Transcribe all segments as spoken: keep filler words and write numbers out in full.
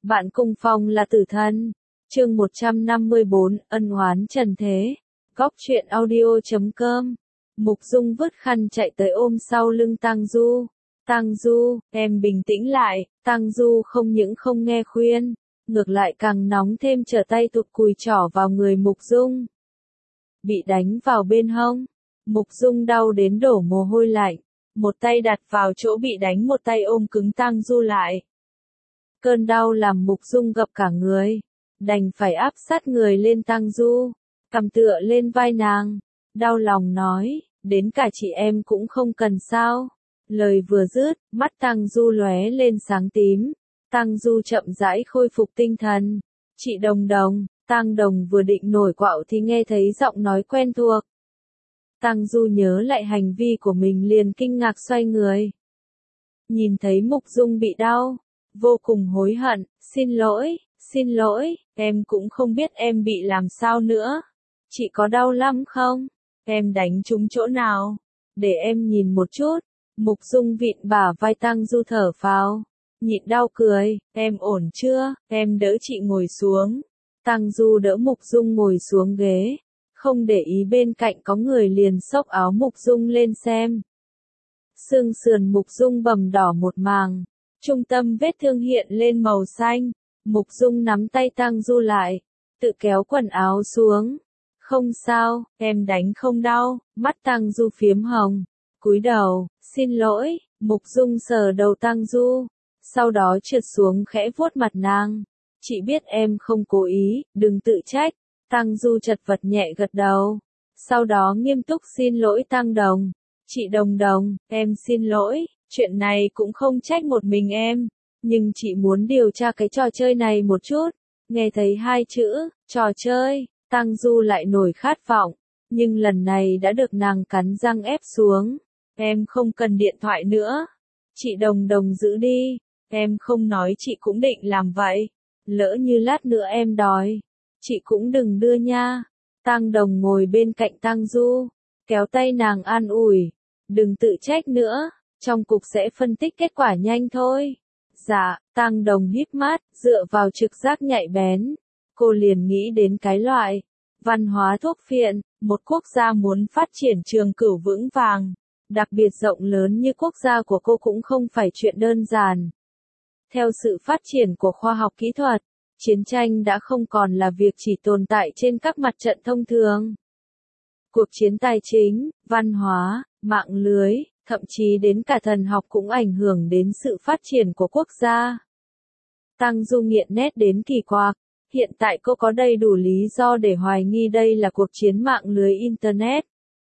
Bạn cùng phòng là tử thân. Chương một trăm năm mươi bốn, ân oán trần thế. Góc truyện audio chấm com. Mục Dung vứt khăn chạy tới ôm sau lưng Tang Du. Tang Du, em bình tĩnh lại. Tang Du không những không nghe khuyên, ngược lại càng nóng thêm, trở tay tụt cùi trỏ vào người Mục Dung. Bị đánh vào bên hông, Mục Dung đau đến đổ mồ hôi lạnh, một tay đặt vào chỗ bị đánh, một tay ôm cứng Tang Du lại. Cơn đau làm Mục Dung gập cả người, đành phải áp sát người lên Tang Du, cầm tựa lên vai nàng, đau lòng nói, đến cả chị em cũng không cần sao. Lời vừa dứt, mắt Tang Du lóe lên sáng tím. Tang Du chậm rãi khôi phục tinh thần. Chị Đồng Đồng. Tang Đồng vừa định nổi quạo thì nghe thấy giọng nói quen thuộc. Tang Du nhớ lại hành vi của mình liền kinh ngạc xoay người. Nhìn thấy Mục Dung bị đau, vô cùng hối hận, xin lỗi, xin lỗi, em cũng không biết em bị làm sao nữa. Chị có đau lắm không? Em đánh trúng chỗ nào? Để em nhìn một chút. Mục Dung vịn bả vai Tang Du thở phào, nhịn đau cười, em ổn chưa? Em đỡ chị ngồi xuống. Tang Du đỡ Mục Dung ngồi xuống ghế, không để ý bên cạnh có người liền xốc áo Mục Dung lên xem. Xương sườn Mục Dung bầm đỏ một màng, trung tâm vết thương hiện lên màu xanh. Mục Dung nắm tay Tang Du lại, tự kéo quần áo xuống. Không sao, em đánh không đau. Mắt Tang Du phiếm hồng, cúi đầu, xin lỗi. Mục Dung sờ đầu Tang Du, sau đó trượt xuống khẽ vuốt mặt nàng. Chị biết em không cố ý, đừng tự trách. Tang Du chật vật nhẹ gật đầu, sau đó nghiêm túc xin lỗi Tang Đồng. Chị Đồng Đồng, em xin lỗi, chuyện này cũng không trách một mình em, nhưng chị muốn điều tra cái trò chơi này một chút. Nghe thấy hai chữ, trò chơi, Tang Du lại nổi khát vọng, nhưng lần này đã được nàng cắn răng ép xuống. Em không cần điện thoại nữa. Chị Đồng Đồng giữ đi, em không nói chị cũng định làm vậy. Lỡ như lát nữa em đòi, chị cũng đừng đưa nha. Tang Đồng ngồi bên cạnh Tang Du, kéo tay nàng an ủi, đừng tự trách nữa, trong cục sẽ phân tích kết quả nhanh thôi. Dạ. Tang Đồng híp mắt, dựa vào trực giác nhạy bén, cô liền nghĩ đến cái loại văn hóa thuốc phiện. Một quốc gia muốn phát triển trường cửu vững vàng, đặc biệt rộng lớn như quốc gia của cô cũng không phải chuyện đơn giản. Theo sự phát triển của khoa học kỹ thuật, chiến tranh đã không còn là việc chỉ tồn tại trên các mặt trận thông thường. Cuộc chiến tài chính, văn hóa, mạng lưới, thậm chí đến cả thần học cũng ảnh hưởng đến sự phát triển của quốc gia. Tang Du nghiện nét đến kỳ quặc. Hiện tại cô có đầy đủ lý do để hoài nghi đây là cuộc chiến mạng lưới Internet.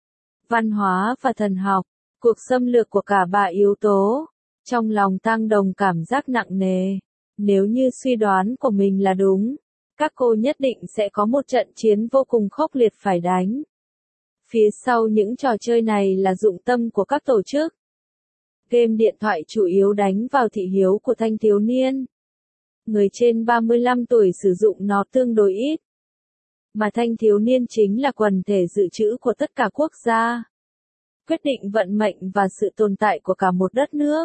Văn hóa và thần học, cuộc xâm lược của cả ba yếu tố. Trong lòng Tang Đồng cảm giác nặng nề. Nếu như suy đoán của mình là đúng, các cô nhất định sẽ có một trận chiến vô cùng khốc liệt phải đánh. Phía sau những trò chơi này là dụng tâm của các tổ chức. Game điện thoại chủ yếu đánh vào thị hiếu của thanh thiếu niên. Người trên ba mươi lăm tuổi sử dụng nó tương đối ít. Mà thanh thiếu niên chính là quần thể dự trữ của tất cả quốc gia, quyết định vận mệnh và sự tồn tại của cả một đất nước.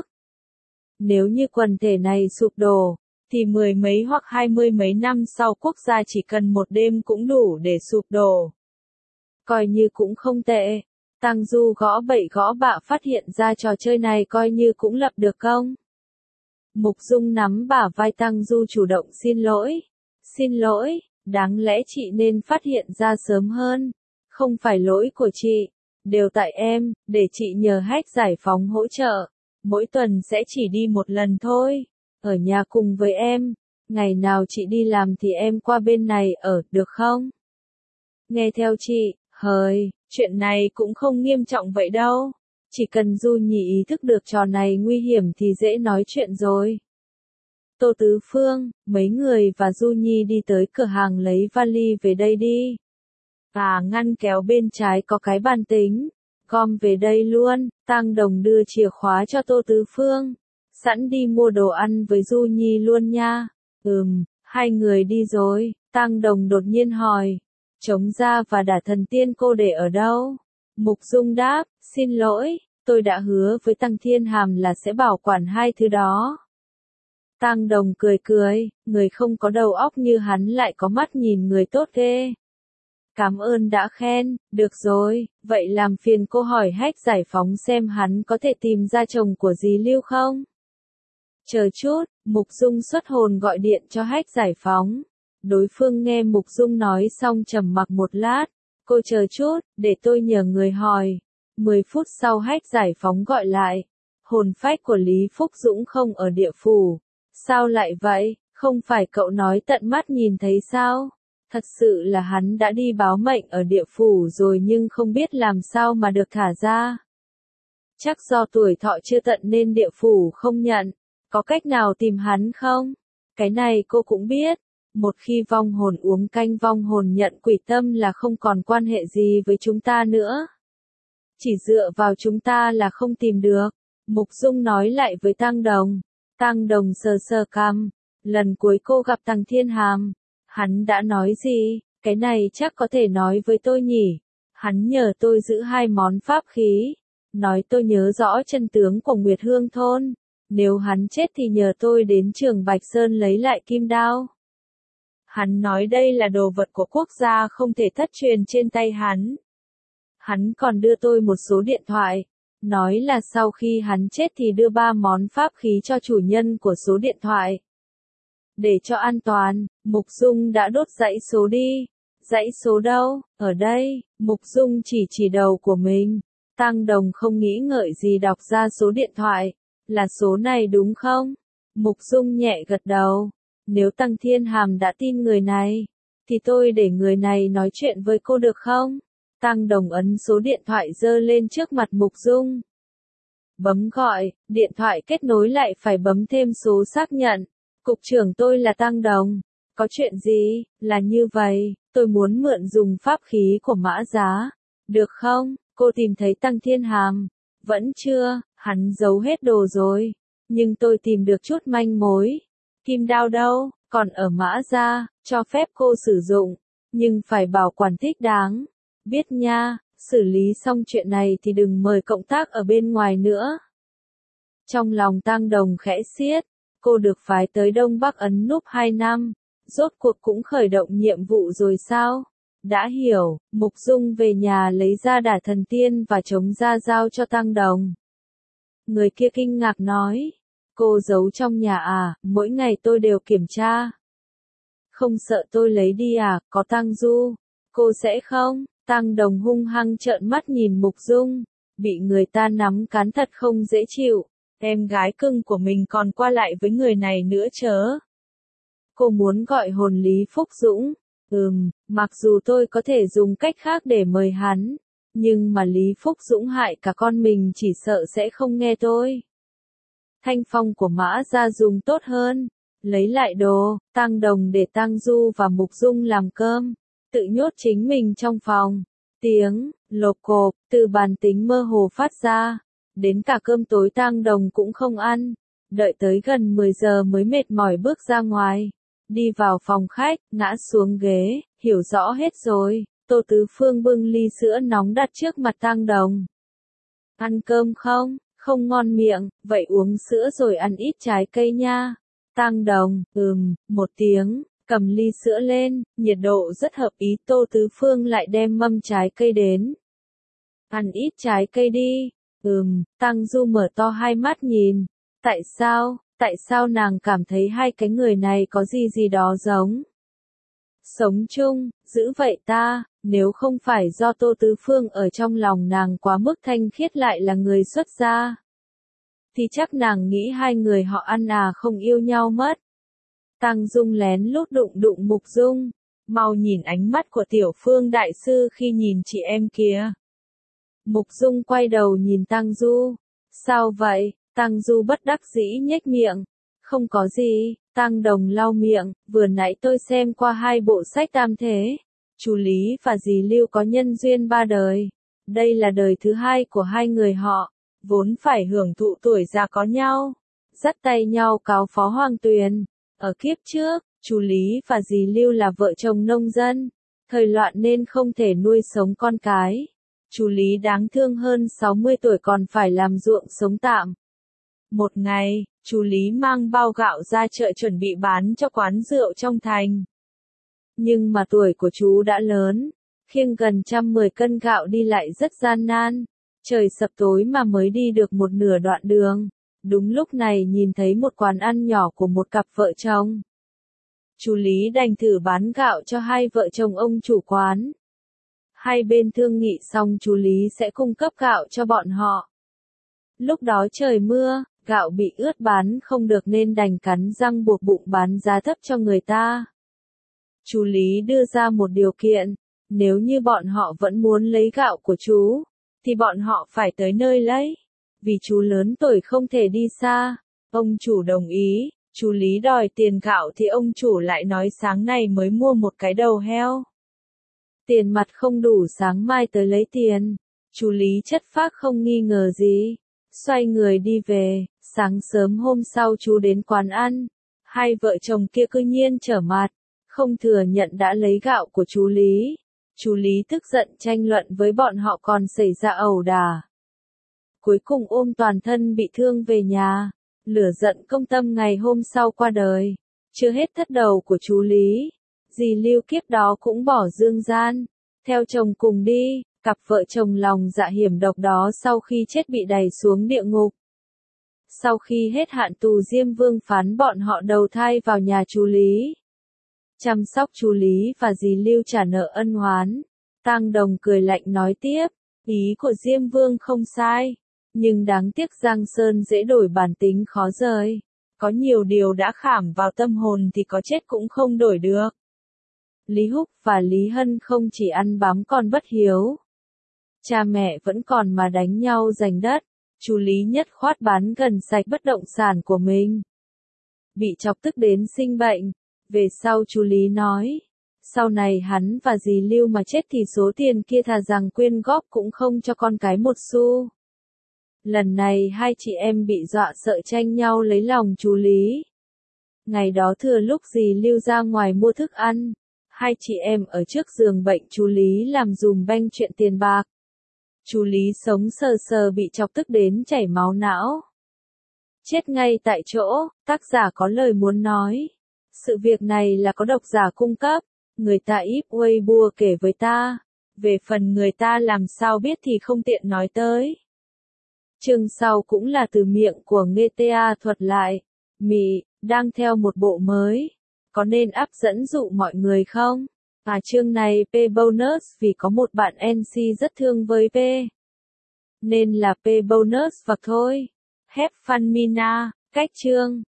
Nếu như quần thể này sụp đổ, thì mười mấy hoặc hai mươi mấy năm sau quốc gia chỉ cần một đêm cũng đủ để sụp đổ. Coi như cũng không tệ. Tang Du gõ bậy gõ bạ phát hiện ra trò chơi này coi như cũng lập được công. Mục Dung nắm bả vai Tang Du chủ động xin lỗi. Xin lỗi, đáng lẽ chị nên phát hiện ra sớm hơn. Không phải lỗi của chị, đều tại em, để chị nhờ Hack giải phóng hỗ trợ. Mỗi tuần sẽ chỉ đi một lần thôi, ở nhà cùng với em. Ngày nào chị đi làm thì em qua bên này ở, được không? Nghe theo chị, hời, chuyện này cũng không nghiêm trọng vậy đâu. Chỉ cần Du Nhi ý thức được trò này nguy hiểm thì dễ nói chuyện rồi. Tô Tứ Phương, mấy người và Du Nhi đi tới cửa hàng lấy vali về đây đi. À, ngăn kéo bên trái có cái bàn tính, gom về đây luôn. Tang Đồng đưa chìa khóa cho Tô Tứ Phương, sẵn đi mua đồ ăn với Du Nhi luôn nha. Ừm, hai người đi rồi. Tang Đồng đột nhiên hỏi, Trống Gia và Đả Thần Tiên cô để ở đâu? Mục Dung đáp, xin lỗi, tôi đã hứa với Tăng Thiên Hàm là sẽ bảo quản hai thứ đó. Tang Đồng cười cười, người không có đầu óc như hắn lại có mắt nhìn người tốt ghê. Cảm ơn đã khen, được rồi, vậy làm phiền cô hỏi Hách Giải Phóng xem hắn có thể tìm ra chồng của dì Lưu không? Chờ chút, Mục Dung xuất hồn gọi điện cho Hách Giải Phóng. Đối phương nghe Mục Dung nói xong trầm mặc một lát, cô chờ chút, để tôi nhờ người hỏi. Mười phút sau Hách Giải Phóng gọi lại. Hồn phách của Lý Phúc Dũng không ở địa phủ. Sao lại vậy, không phải cậu nói tận mắt nhìn thấy sao? Thật sự là hắn đã đi báo mệnh ở địa phủ rồi nhưng không biết làm sao mà được thả ra. Chắc do tuổi thọ chưa tận nên địa phủ không nhận. Có cách nào tìm hắn không? Cái này cô cũng biết. Một khi vong hồn uống canh vong hồn nhận quỷ tâm là không còn quan hệ gì với chúng ta nữa. Chỉ dựa vào chúng ta là không tìm được. Mục Dung nói lại với Tang Đồng. Tang Đồng sờ sờ cằm. Lần cuối cô gặp Tằng Thiên Hàm. Hắn đã nói gì? Cái này chắc có thể nói với tôi nhỉ? Hắn nhờ tôi giữ hai món pháp khí. Nói tôi nhớ rõ chân tướng của Nguyệt Hương Thôn. Nếu hắn chết thì nhờ tôi đến Trường Bạch Sơn lấy lại kim đao. Hắn nói đây là đồ vật của quốc gia không thể thất truyền trên tay hắn. Hắn còn đưa tôi một số điện thoại. Nói là sau khi hắn chết thì đưa ba món pháp khí cho chủ nhân của số điện thoại. Để cho an toàn, Mục Dung đã đốt dãy số đi. Dãy số đâu? Ở đây, Mục Dung chỉ chỉ đầu của mình. Tang Đồng không nghĩ ngợi gì đọc ra số điện thoại. Là số này đúng không? Mục Dung nhẹ gật đầu. Nếu Tằng Thiên Hàm đã tin người này, thì tôi để người này nói chuyện với cô được không? Tang Đồng ấn số điện thoại giơ lên trước mặt Mục Dung. Bấm gọi, điện thoại kết nối lại phải bấm thêm số xác nhận. Cục trưởng tôi là Tang Đồng. Có chuyện gì? Là như vậy, tôi muốn mượn dùng pháp khí của Mã Giá. Được không? Cô tìm thấy Tằng Thiên Hàm. Vẫn chưa, hắn giấu hết đồ rồi. Nhưng tôi tìm được chút manh mối. Kim đao đâu? Còn ở Mã Gia, cho phép cô sử dụng. Nhưng phải bảo quản thích đáng. Biết nha, xử lý xong chuyện này thì đừng mời cộng tác ở bên ngoài nữa. Trong lòng Tang Đồng khẽ xiết. Cô được phái tới Đông Bắc Ấn núp hai năm. Rốt cuộc cũng khởi động nhiệm vụ rồi sao? Đã hiểu, Mục Dung về nhà lấy ra đả thần tiên và chống ra giao cho Tang Đồng. Người kia kinh ngạc nói. Cô giấu trong nhà à, mỗi ngày tôi đều kiểm tra. Không sợ tôi lấy đi à, có Tang Du. Cô sẽ không? Tang Đồng hung hăng trợn mắt nhìn Mục Dung. Bị người ta nắm cán thật không dễ chịu. Em gái cưng của mình còn qua lại với người này nữa chớ. Cô muốn gọi hồn Lý Phúc Dũng. Ừm, mặc dù tôi có thể dùng cách khác để mời hắn. Nhưng mà Lý Phúc Dũng hại cả con mình chỉ sợ sẽ không nghe tôi. Thanh phong của Mã Gia dùng tốt hơn. Lấy lại đồ, Tang Đồng để Tang Du và Mục Dung làm cơm. Tự nhốt chính mình trong phòng. Tiếng, lộp cộp, từ bàn tính mơ hồ phát ra. Đến cả cơm tối Tang Đồng cũng không ăn. Đợi tới gần mười giờ mới mệt mỏi bước ra ngoài. Đi vào phòng khách, ngã xuống ghế, hiểu rõ hết rồi. Tô Tứ Phương bưng ly sữa nóng đặt trước mặt Tang Đồng. Ăn cơm không? Không ngon miệng, vậy uống sữa rồi ăn ít trái cây nha. Tang Đồng, ừm, một tiếng, cầm ly sữa lên, nhiệt độ rất hợp ý. Tô Tứ Phương lại đem mâm trái cây đến. Ăn ít trái cây đi. Ừm, Tang Du mở to hai mắt nhìn. Tại sao, tại sao nàng cảm thấy hai cái người này có gì gì đó giống? Sống chung, giữ vậy ta, nếu không phải do Tô Tứ Phương ở trong lòng nàng quá mức thanh khiết lại là người xuất gia, thì chắc nàng nghĩ hai người họ ăn à không yêu nhau mất. Tang Dung lén lút đụng đụng Mục Dung, mau nhìn ánh mắt của Tiểu Phương đại sư khi nhìn chị em kia. Mục Dung quay đầu nhìn Tang Du. Sao vậy? Tang Du bất đắc dĩ nhếch miệng. Không có gì. Tang Đồng lau miệng, vừa nãy tôi xem qua hai bộ sách tam thế. Chú Lý và dì Lưu có nhân duyên ba đời. Đây là đời thứ hai của hai người họ, vốn phải hưởng thụ tuổi già có nhau, dắt tay nhau cáo phó Hoàng Tuyền. Ở kiếp trước, chú Lý và dì Lưu là vợ chồng nông dân, thời loạn nên không thể nuôi sống con cái. Chú Lý đáng thương hơn sáu mươi tuổi còn phải làm ruộng sống tạm. Một ngày, Chú Lý mang bao gạo ra chợ chuẩn bị bán cho quán rượu trong thành. Nhưng mà tuổi của chú đã lớn, khiêng gần trăm mười cân gạo đi lại rất gian nan. Trời sập tối mà mới đi được một nửa đoạn đường. Đúng lúc này nhìn thấy một quán ăn nhỏ của một cặp vợ chồng. Chú Lý đành thử bán gạo cho hai vợ chồng ông chủ quán. Hai bên thương nghị xong chú Lý sẽ cung cấp gạo cho bọn họ. Lúc đó trời mưa, gạo bị ướt bán không được nên đành cắn răng buộc bụng bán giá thấp cho người ta. Chú Lý đưa ra một điều kiện, nếu như bọn họ vẫn muốn lấy gạo của chú, thì bọn họ phải tới nơi lấy. Vì chú lớn tuổi không thể đi xa. Ông chủ đồng ý, chú Lý đòi tiền gạo thì ông chủ lại nói sáng nay mới mua một cái đầu heo. Tiền mặt không đủ sáng mai tới lấy tiền. Chú Lý chất phác không nghi ngờ gì. Xoay người đi về, sáng sớm hôm sau chú đến quán ăn. Hai vợ chồng kia cứ nhiên trở mặt, không thừa nhận đã lấy gạo của chú Lý. Chú Lý tức giận tranh luận với bọn họ còn xảy ra ẩu đả. Cuối cùng ôm toàn thân bị thương về nhà. Lửa giận công tâm ngày hôm sau qua đời. Chưa hết thất đầu của chú Lý. Dì Lưu kiếp đó cũng bỏ dương gian. Theo chồng cùng đi, cặp vợ chồng lòng dạ hiểm độc đó sau khi chết bị đày xuống địa ngục. Sau khi hết hạn tù Diêm Vương phán bọn họ đầu thai vào nhà chú Lý. Chăm sóc chú Lý và dì Lưu trả nợ ân oán. Tang Đồng cười lạnh nói tiếp, ý của Diêm Vương không sai. Nhưng đáng tiếc Giang Sơn dễ đổi bản tính khó rời. Có nhiều điều đã khảm vào tâm hồn thì có chết cũng không đổi được. Lý Húc và Lý Hân không chỉ ăn bám còn bất hiếu. Cha mẹ vẫn còn mà đánh nhau giành đất. Chú Lý nhất khoát bán gần sạch bất động sản của mình. Bị chọc tức đến sinh bệnh. Về sau chú Lý nói. Sau này hắn và dì Lưu mà chết thì số tiền kia thà rằng quyên góp cũng không cho con cái một xu. Lần này hai chị em bị dọa sợ tranh nhau lấy lòng chú Lý. Ngày đó thừa lúc dì Lưu ra ngoài mua thức ăn. Hai chị em ở trước giường bệnh chú Lý làm dùm beng chuyện tiền bạc. Chú Lý sống sờ sờ bị chọc tức đến chảy máu não. Chết ngay tại chỗ, tác giả có lời muốn nói. Sự việc này là có độc giả cung cấp. Người ta íp Weibo kể với ta. Về phần người ta làm sao biết thì không tiện nói tới. Chương sau cũng là từ miệng của Nghê tê a thuật lại. Mị, đang theo một bộ mới. Có nên áp dẫn dụ mọi người không? À chương này P bonus vì có một bạn en xê rất thương với P. Nên là P bonus vật thôi. Have fun Mina, cách chương.